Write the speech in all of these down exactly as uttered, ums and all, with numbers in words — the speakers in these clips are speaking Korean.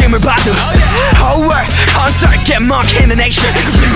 느낌을 받아 Whole world concert get monkey in the nation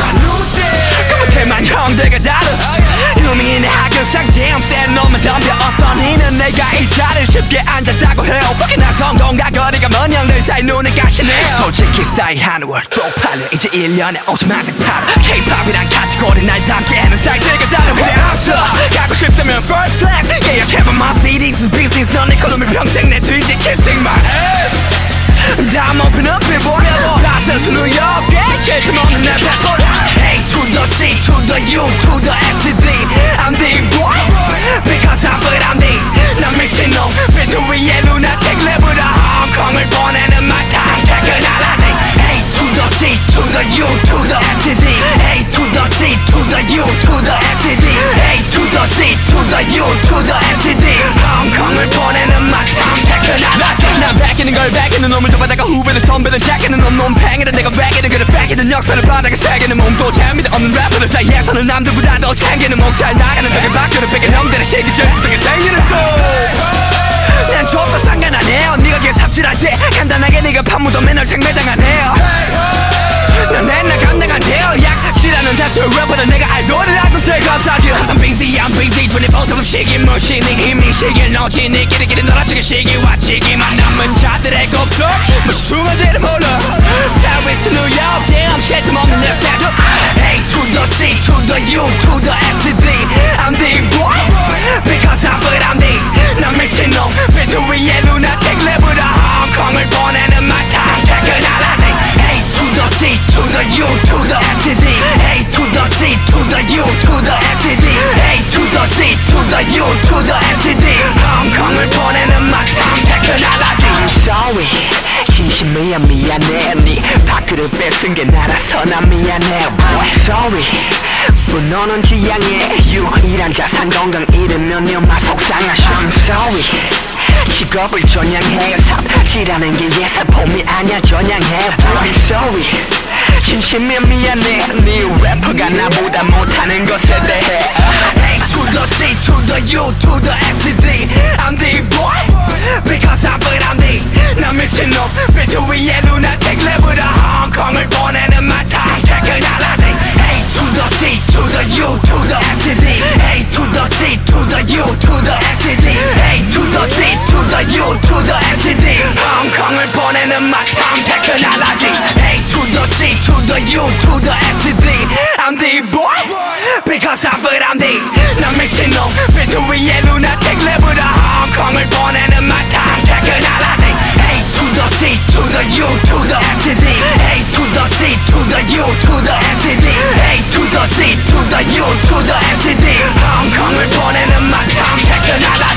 그만큼만 형들과 달라 유명인의 하극상 damn 센 놈만 덤벼 어떤 이는 내가 이 자리를 쉽게 앉았다고 해요 Fucking 난 성동과 거리가 먼 형들 사이 눈에 가시네요 솔직히 사이하는 월 쪽팔려 이제 일 년에 오십만 장 팔아 K-팝이란 카테고리 날 담기에는 사이트가 다른 그래 없어 가고 싶다면 first class 예약해봐 my C D's business 넌 내 column 평생 내 뒤지 kissing my ass I'm open up and boy Plaza to New York yeah shit 좀 없는 내 패소리 A to the G to the U to the F to D I'm the boy Because I feel I'm the 난 미친놈 비트 위에 lunatic 랩으로 홍콩을 보내는 my time 퇴근하라지 A to the G to the U to the F to D A to the G to the U to the F to D A to the G to the U to the F to D 홍콩을 보내는 my time 퇴근하라지 난 베끼는 걸 베끼는 놈을 잡아다가 후배는 선배는 제끼는 놈 놈팽이든 내가 베끼는 그를 베끼는 역사를 바닥에 새기는 몸도 재미도 없는 래퍼들 사이에서는 남들보다 더 챙기는 목 잘 나가는 벽에 바뀌는 베낀 형들의 시기 절수등에 생기는 소난 좁도 상관 안 해요 네가 길 삽질할 때 간단하게 네가 판무도 맨날 생매장 안 해요 난 맨날 감당 안 돼요 약실하는 다수의 래퍼들 내가 알도를 알고 있어요 감사하죠 Cause I'm busy I'm busy 이십사 세븐 시기 무시니 이미 시기를 넣지 네 끼리끼리 놀아주기 시기 왔지기만 남은 자들의 곡속 무슨 중간지를 몰라 Paris to New York damn shit 좀 없는 내 스타일 A to the G to the U to the F to D I'm the boy Because I feel I'm the 난 미친놈 비트 위에 lunatic 랩으로 홍콩을 보내는 my time 퇴근하라지 A to the G to the U to the F to D A to the G to the U to the F to D A to the G to the U to the F to D 홍콩을 보내는 my time 퇴근하라지 I'm sorry 진심이야 미안해 네 밖으로 뺏은 게 나라서 난 미안해 boy sorry 분노는 지향해 유일한 자산 건강 잃으면 너만 속상하셔 I'm sorry 직업을 전향해 삽질하는 게 예사폼이 아니야 전향해 I'm sorry 진심이야 미안해 네 래퍼가 나보다 못하는 것에 대해 A to the G to the U to the F to D I'm the boy Because I feel I'm the 난 미친놈 비트 위에 lunatic 랩으로 홍콩을 보내는 my time 퇴근하라지 A to the G to the U to the F to D A to the G to the U to the F to D A to the G to the U to the F to D 홍콩을 보내는 my time 퇴근하라지 A to the G to the U to the F to D I'm the boy Because I feel I'm the 난 미친놈 비트 위에 lunatic 랩으로 홍콩을 보내는 my time 퇴근하라지 A to the G to the U to the F to D A to the G to the U to the F to D A to the G to the U to the F to D 홍콩을 보내는 my time 퇴근하라지